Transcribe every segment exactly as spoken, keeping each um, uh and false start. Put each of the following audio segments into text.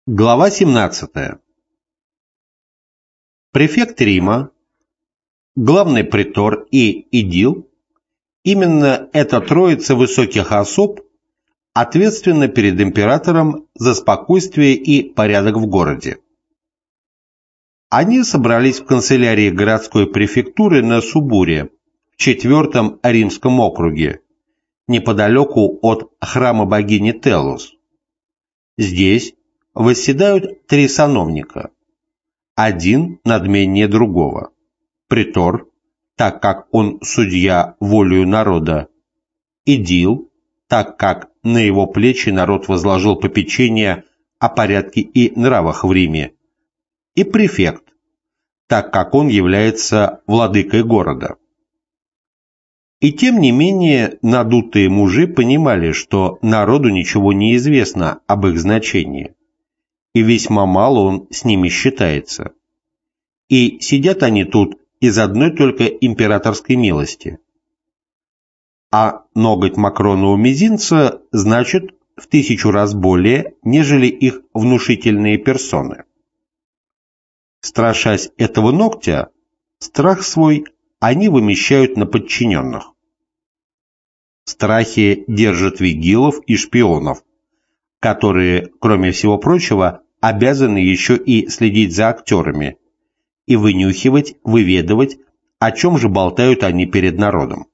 Глава семнадцатая. Префект Рима, главный претор и эдил, именно эта троица высоких особ ответственна перед императором за спокойствие и порядок в городе. Они собрались в канцелярии городской префектуры на Субуре, в четвертом римском округе, неподалеку от храма богини Теллус. Здесь восседают три сановника, один надменнее другого. Претор, так как он судья волею народа, эдил, так как на его плечи народ возложил попечение о порядке и нравах в Риме, и префект, так как он является владыкой города. И тем не менее надутые мужи понимали, что народу ничего не известно об их значении, и весьма мало он с ними считается. И сидят они тут из одной только императорской милости. А ноготь Макрона у мизинца значит в тысячу раз более, нежели их внушительные персоны. Страшась этого ногтя, страх свой они вымещают на подчиненных. В страхе держат вигилов и шпионов, которые, кроме всего прочего, обязаны еще и следить за актерами и вынюхивать, выведывать, о чем же болтают они перед народом.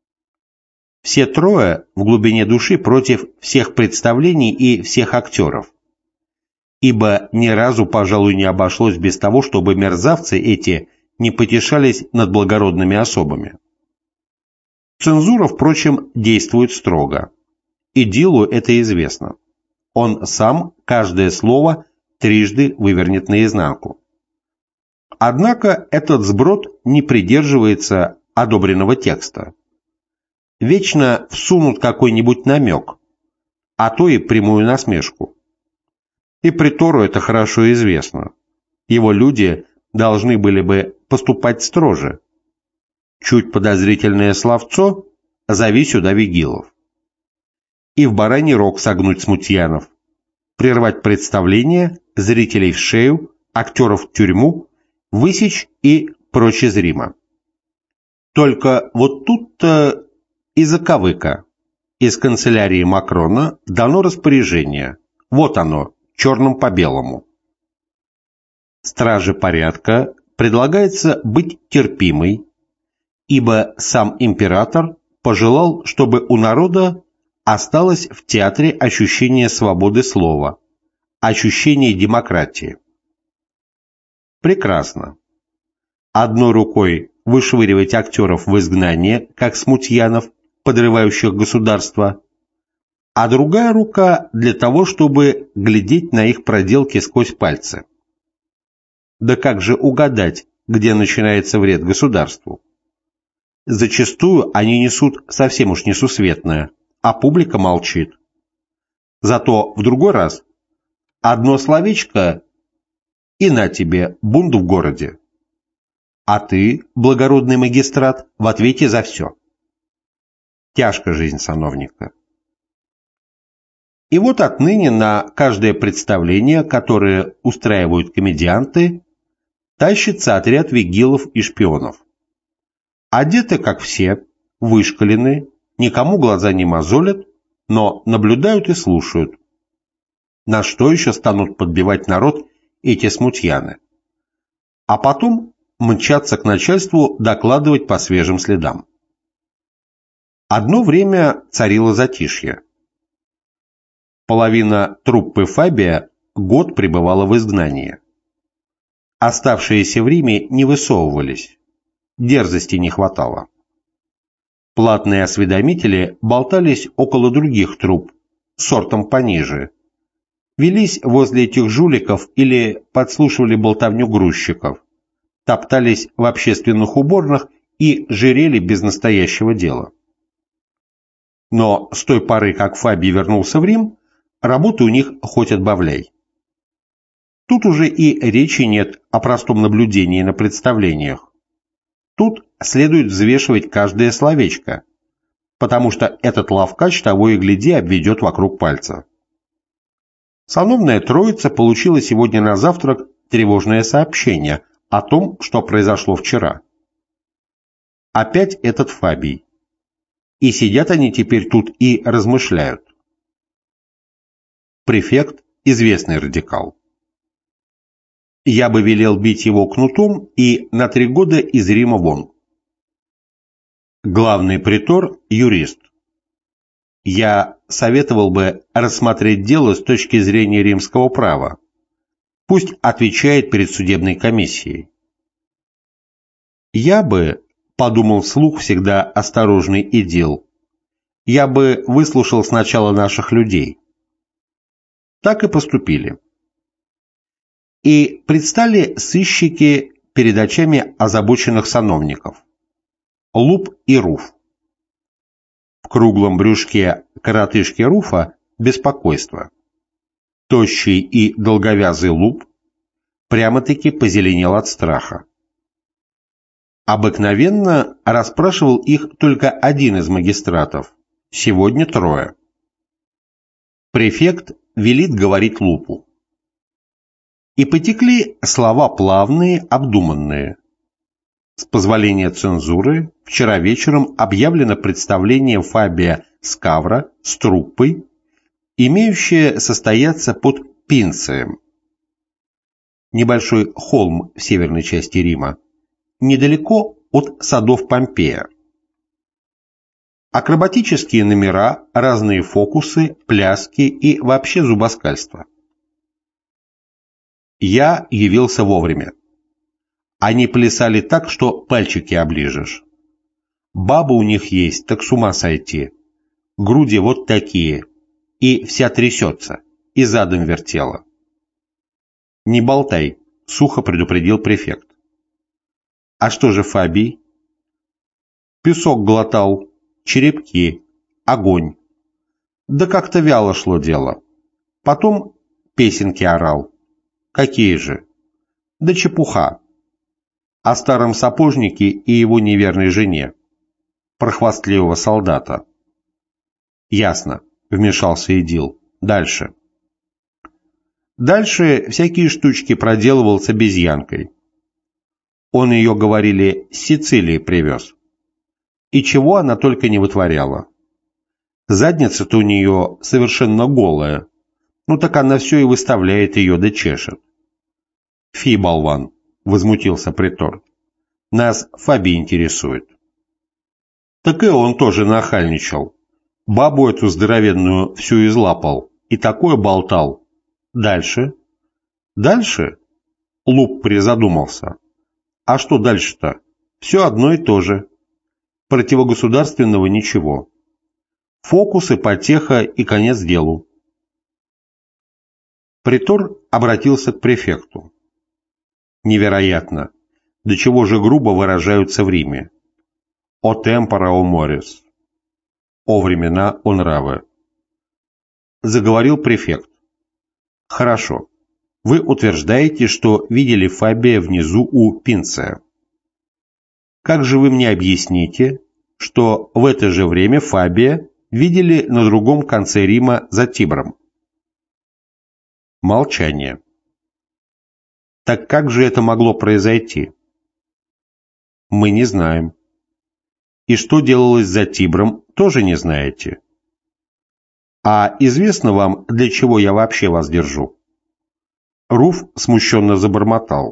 Все трое в глубине души против всех представлений и всех актеров, ибо ни разу, пожалуй, не обошлось без того, чтобы мерзавцы эти не потешались над благородными особами. Цензура, впрочем, действует строго. Эдилу это известно. Он сам каждое слово трижды вывернет наизнанку. Однако этот сброд не придерживается одобренного текста. Вечно всунут какой-нибудь намек, а то и прямую насмешку. И претору это хорошо известно. Его люди должны были бы поступать строже. Чуть подозрительное словцо — зови сюда вигилов. И в бараний рог согнуть смутьянов, прервать представление, зрителей в шею, актеров в тюрьму, высечь и прочь из Рима. Только вот тут-то и заковыка. Из канцелярии Макрона дано распоряжение. Вот оно, черным по белому. Страже порядка предлагается быть терпимой, ибо сам император пожелал, чтобы у народа осталось в театре ощущение свободы слова, ощущение демократии. Прекрасно. Одной рукой вышвыривать актеров в изгнание, как смутьянов, подрывающих государство, а другая рука для того, чтобы глядеть на их проделки сквозь пальцы. Да как же угадать, где начинается вред государству? Зачастую они несут совсем уж несусветное, а публика молчит. Зато в другой раз одно словечко и на тебе бунт в городе. А ты, благородный магистрат, в ответе за все. Тяжка жизнь сановника. И вот отныне на каждое представление, которое устраивают комедианты, тащится отряд вигилов и шпионов. Одеты, как все, вышкалены, никому глаза не мозолят, но наблюдают и слушают. На что еще станут подбивать народ эти смутьяны? А потом мчаться к начальству докладывать по свежим следам. Одно время царило затишье. Половина труппы Фабия год пребывала в изгнании. Оставшиеся в Риме не высовывались. Дерзости не хватало. Платные осведомители болтались около других трупп, сортом пониже. Велись возле этих жуликов или подслушивали болтовню грузчиков, топтались в общественных уборных и жирели без настоящего дела. Но с той поры, как Фабий вернулся в Рим, работы у них хоть отбавляй. Тут уже и речи нет о простом наблюдении на представлениях. Тут следует взвешивать каждое словечко, потому что этот лавкач того и гляди обведет вокруг пальца. Сановная троица получила сегодня на завтрак тревожное сообщение о том, что произошло вчера. Опять этот Фабий. И сидят они теперь тут и размышляют. Префект – известный радикал. Я бы велел бить его кнутом и на три года из Рима вон. Главный претор – юрист. Я советовал бы рассмотреть дело с точки зрения римского права. Пусть отвечает перед судебной комиссией. Я бы, подумал вслух всегда осторожный идил, я бы выслушал сначала наших людей. Так и поступили. И предстали сыщики перед очами озабоченных сановников. Луп и Руф. В круглом брюшке коротышки Руфа беспокойство. Тощий и долговязый Луп прямо-таки позеленел от страха. Обыкновенно расспрашивал их только один из магистратов, сегодня трое. Префект велит говорить Лупу. И потекли слова плавные, обдуманные. С позволения цензуры, вчера вечером объявлено представление Фабия Скавра с труппой, имеющее состояться под Пинцием. Небольшой холм в северной части Рима, недалеко от садов Помпея. Акробатические номера, разные фокусы, пляски и вообще зубоскальство. Я явился вовремя. Они плясали так, что пальчики оближешь. Бабы у них есть, так с ума сойти. Груди вот такие. И вся трясется, и задом вертела. «Не болтай», — сухо предупредил префект. «А что же Фабий?» «Песок глотал, черепки, огонь. Да как-то вяло шло дело. Потом песенки орал. Какие же? Да чепуха. О старом сапожнике и его неверной жене. Про хвастливого солдата». «Ясно», — вмешался Эдил. «Дальше». Дальше всякие штучки проделывал с обезьянкой. Он ее, говорили, с Сицилии привез. И чего она только не вытворяла. Задница-то у нее совершенно голая. Ну так она все и выставляет ее да чешет. «Фи, болван», — возмутился претор. «Нас Фабий интересует». Так и он тоже нахальничал. Бабу эту здоровенную всю излапал. И такое болтал. Дальше? Дальше? Луп призадумался. А что дальше-то? Все одно и то же. Противогосударственного ничего. Фокусы, потеха и конец делу. Претор обратился к префекту. Невероятно. До чего же грубо выражаются в Риме. О темпора, о морис. О времена, о нравы. Заговорил префект. Хорошо. Вы утверждаете, что видели Фабия внизу у Пинция. Как же вы мне объясните, что в это же время Фабия видели на другом конце Рима за Тибром? Молчание. Так как же это могло произойти? Мы не знаем. И что делалось за Тибром, тоже не знаете. А известно вам, для чего я вообще вас держу? Руф смущенно забормотал.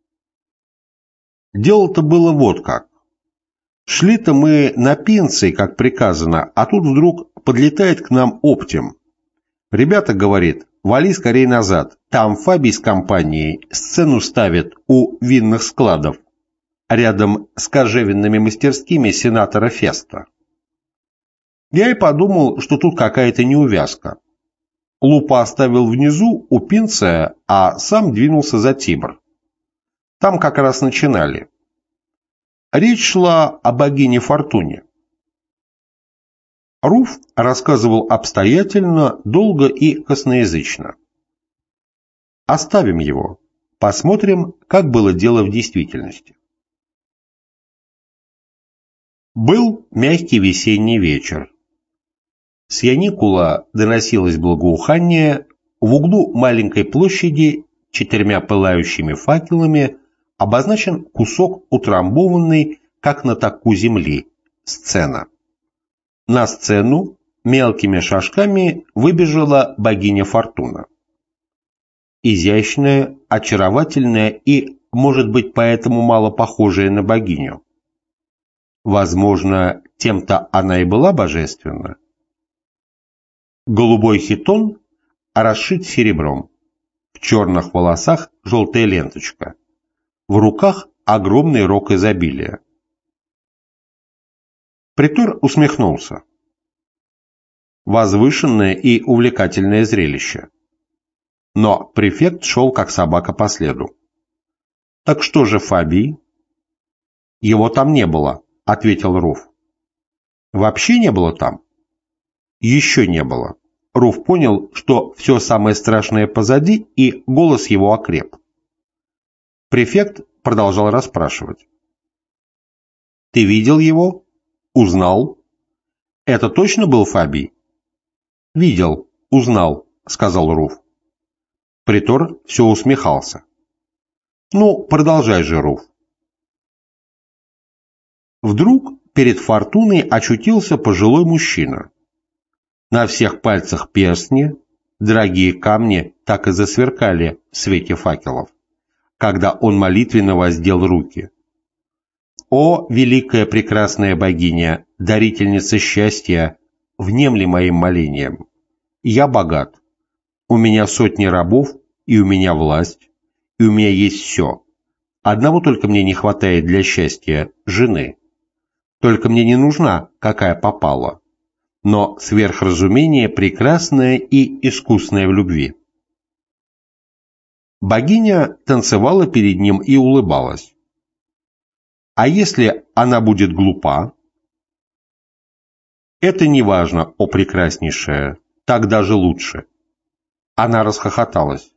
Дело-то было вот как. Шли-то мы на Пинций, как приказано, а тут вдруг подлетает к нам Оптим. Ребята, говорит, вали скорее назад, там Фабий с компанией сцену ставит у винных складов, рядом с кожевенными мастерскими сенатора Феста. Я и подумал, что тут какая-то неувязка. Лупа оставил внизу у Пинция, а сам двинулся за Тибр. Там как раз начинали. Речь шла о богине Фортуне. Руф рассказывал обстоятельно, долго и косноязычно. Оставим его, посмотрим, как было дело в действительности. Был мягкий весенний вечер. С Яникула доносилось благоухание, в углу маленькой площади четырьмя пылающими факелами обозначен кусок утрамбованной, как на таку земли, сцена. На сцену мелкими шажками выбежала богиня Фортуна. Изящная, очаровательная и, может быть, поэтому мало похожая на богиню. Возможно, тем-то она и была божественна. Голубой хитон расшит серебром, в черных волосах желтая ленточка, в руках огромный рог изобилия. Притор усмехнулся. Возвышенное и увлекательное зрелище. Но префект шел как собака по следу. «Так что же Фабий?» «Его там не было», — ответил Руф. «Вообще не было там?» «Еще не было». Руф понял, что все самое страшное позади, и голос его окреп. Префект продолжал расспрашивать. «Ты видел его? Узнал? Это точно был Фабий?» «Видел, узнал», — сказал Руф. Притор все усмехался. «Ну, продолжай же, Руф». Вдруг перед Фортуной очутился пожилой мужчина. На всех пальцах перстни, дорогие камни так и засверкали в свете факелов, когда он молитвенно воздел руки. «О, великая прекрасная богиня, дарительница счастья, внемли моим молением. Я богат, у меня сотни рабов, и у меня власть, и у меня есть все. Одного только мне не хватает для счастья – жены. Только мне не нужна, какая попала, но сверхразумение прекрасное и искусное в любви». Богиня танцевала перед ним и улыбалась. «А если она будет глупа?» «Это не важно, о прекраснейшая, так даже лучше». Она расхохоталась.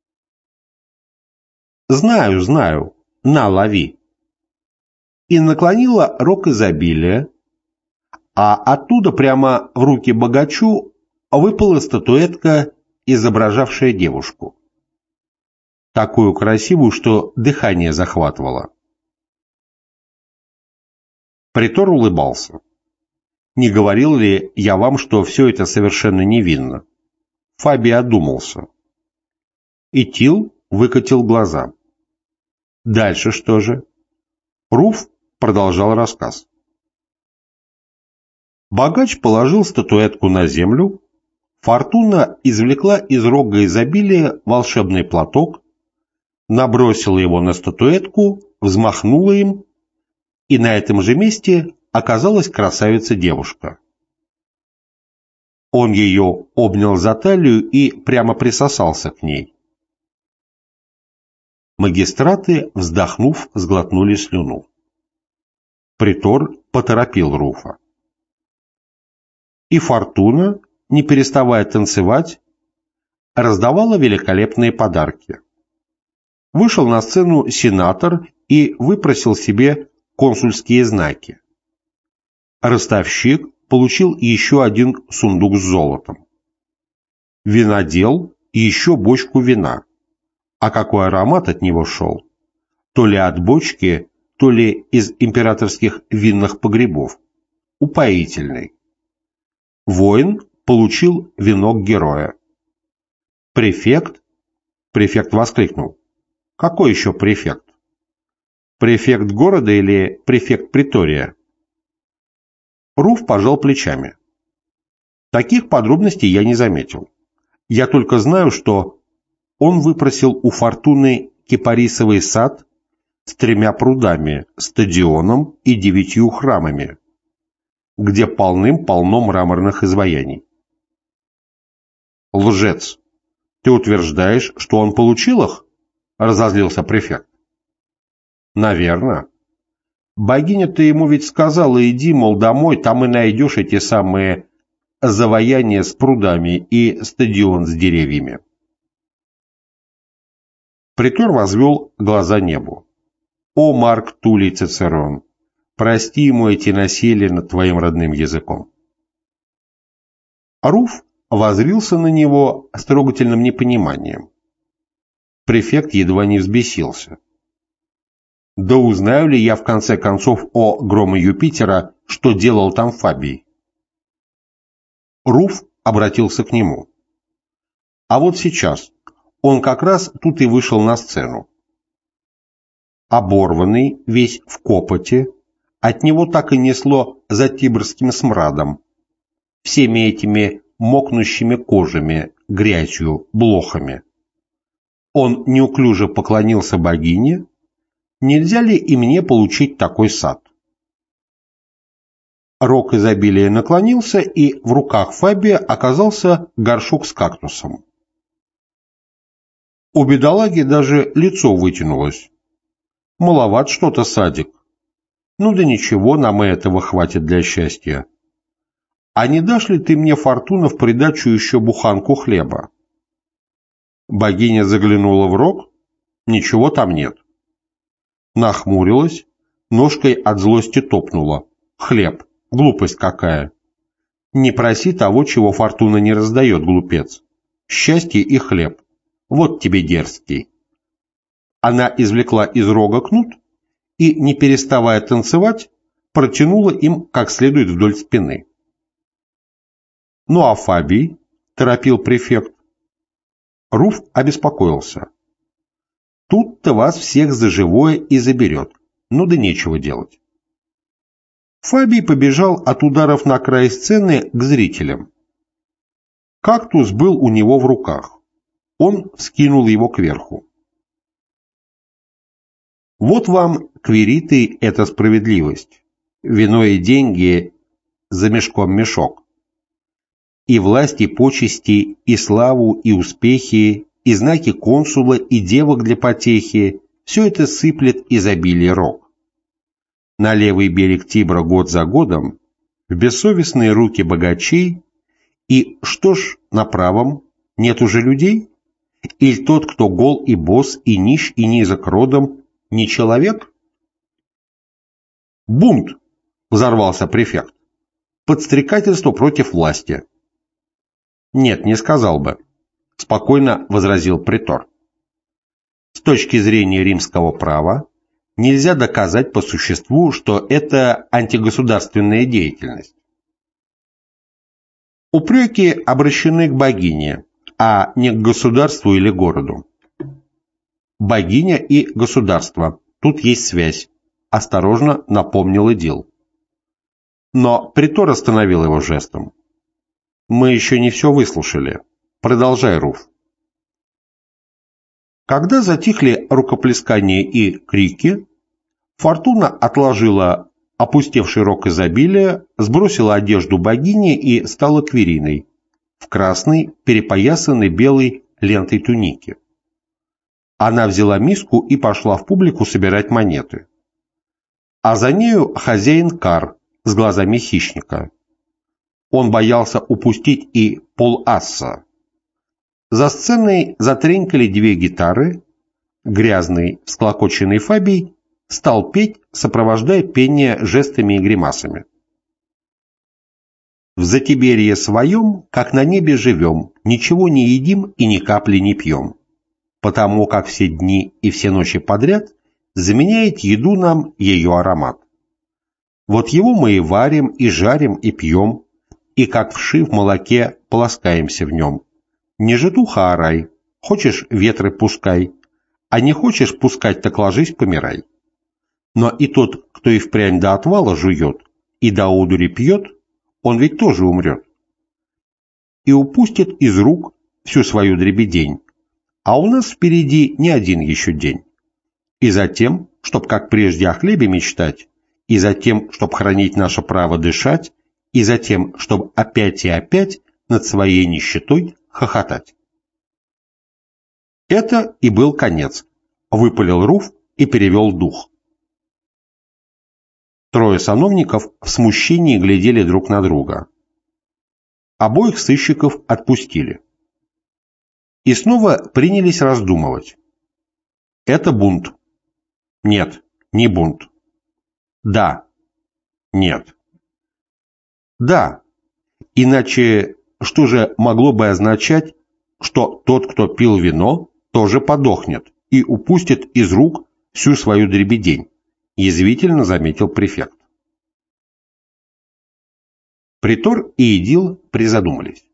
«Знаю, знаю, на, лови». И наклонила рог изобилия, а оттуда прямо в руки богачу выпала статуэтка, изображавшая девушку. Такую красивую, что дыхание захватывало. Притор улыбался. «Не говорил ли я вам, что все это совершенно невинно?» Фабий одумался. Итил выкатил глаза. «Дальше что же?» Руф продолжал рассказ. Богач положил статуэтку на землю, Фортуна извлекла из рога изобилия волшебный платок, набросила его на статуэтку, взмахнула им, и на этом же месте оказалась красавица-девушка. Он ее обнял за талию и прямо присосался к ней. Магистраты, вздохнув, сглотнули слюну. Притор поторопил Руфа. И Фортуна, не переставая танцевать, раздавала великолепные подарки. Вышел на сцену сенатор и выпросил себе консульские знаки. Ростовщик получил еще один сундук с золотом. Винодел еще бочку вина. А какой аромат от него шел! То ли от бочки, то ли из императорских винных погребов. Упоительный. Воин получил венок героя. Префект? Префект воскликнул. Какой еще префект? Префект города или префект притория? Руф пожал плечами. Таких подробностей я не заметил. Я только знаю, что он выпросил у Фортуны кипарисовый сад с тремя прудами, стадионом и девятью храмами, где полным-полно мраморных изваяний. Лжец! Ты утверждаешь, что он получил их? Разозлился префект. Наверно. Богиня-то ему ведь сказала: иди, мол, домой, там и найдешь эти самые заваяния с прудами и стадион с деревьями. Притор возвел глаза небу. О, Марк Тулий Цицерон, прости ему эти насилия над твоим родным языком. Руф воззрился на него с трогательным непониманием. Префект едва не взбесился. Да узнаю ли я в конце концов о громе Юпитера, что делал там Фабий? Руф обратился к нему. А вот сейчас он как раз тут и вышел на сцену. Оборванный, весь в копоти, от него так и несло затибрским смрадом, всеми этими мокнущими кожами, грязью, блохами. Он неуклюже поклонился богине. Нельзя ли и мне получить такой сад? Рок изобилия наклонился, и в руках Фабия оказался горшок с кактусом. У бедолаги даже лицо вытянулось. Маловат что-то садик. Ну да ничего, нам и этого хватит для счастья. А не дашь ли ты мне, Фортуна, в придачу еще буханку хлеба? Богиня заглянула в рог. Ничего там нет. Нахмурилась, ножкой от злости топнула. Хлеб. Глупость какая. Не проси того, чего Фортуна не раздает, глупец. Счастье и хлеб. Вот тебе дерзкий. Она извлекла из рога кнут и, не переставая танцевать, протянула им как следует вдоль спины. «Ну а Фабий?» – торопил префект. Руф обеспокоился. «Тут-то вас всех за живое и заберет. Ну да нечего делать». Фабий побежал от ударов на край сцены к зрителям. Кактус был у него в руках. Он вскинул его кверху. Вот вам, квириты, эта справедливость. Вино и деньги за мешком мешок. И власть, и почести, и славу, и успехи, и знаки консула, и девок для потехи – все это сыплет изобилие рог. На левый берег Тибра год за годом, в бессовестные руки богачей, и что ж на правом, нет уже людей? Или тот, кто гол и босс, и нищ, и низок родом, не человек? Бунт! Взорвался префект. Подстрекательство против власти. Нет, не сказал бы, спокойно возразил претор. С точки зрения римского права нельзя доказать по существу, что это антигосударственная деятельность. Упреки обращены к богине, а не к государству или городу. Богиня и государство. Тут есть связь. Осторожно напомнил Эдил. Но претор остановил его жестом. Мы еще не все выслушали. Продолжай, Руф. Когда затихли рукоплескания и крики, Фортуна отложила опустевший рог изобилия, сбросила одежду богини и стала квириной в красной, перепоясанной белой лентой туники. Она взяла миску и пошла в публику собирать монеты. А за нею хозяин Кар с глазами хищника. Он боялся упустить и поласса. За сценой затренькали две гитары. Грязный, всклокоченный Фабий стал петь, сопровождая пение жестами и гримасами. В Затиберье своем, как на небе живем, ничего не едим и ни капли не пьем, потому как все дни и все ночи подряд заменяет еду нам ее аромат. Вот его мы и варим, и жарим, и пьем, и как вши в молоке полоскаемся в нем. Не житуха орай, хочешь ветры пускай, а не хочешь пускать, так ложись, помирай. Но и тот, кто и впрямь до отвала жует, и до одури пьет, он ведь тоже умрет. И упустит из рук всю свою дребедень, а у нас впереди не один еще день. И затем, чтоб как прежде о хлебе мечтать, и затем, чтоб хранить наше право дышать, и затем, чтоб опять и опять над своей нищетой хохотать. Это и был конец, выпалил Руф и перевел дух. Трое сановников в смущении глядели друг на друга. Обоих сыщиков отпустили. И снова принялись раздумывать. Это бунт. Нет, не бунт. Да. Нет. Да. Иначе что же могло бы означать, что тот, кто пил вино, тоже подохнет и упустит из рук всю свою дребедень, язвительно заметил префект. Притор и эдил призадумались.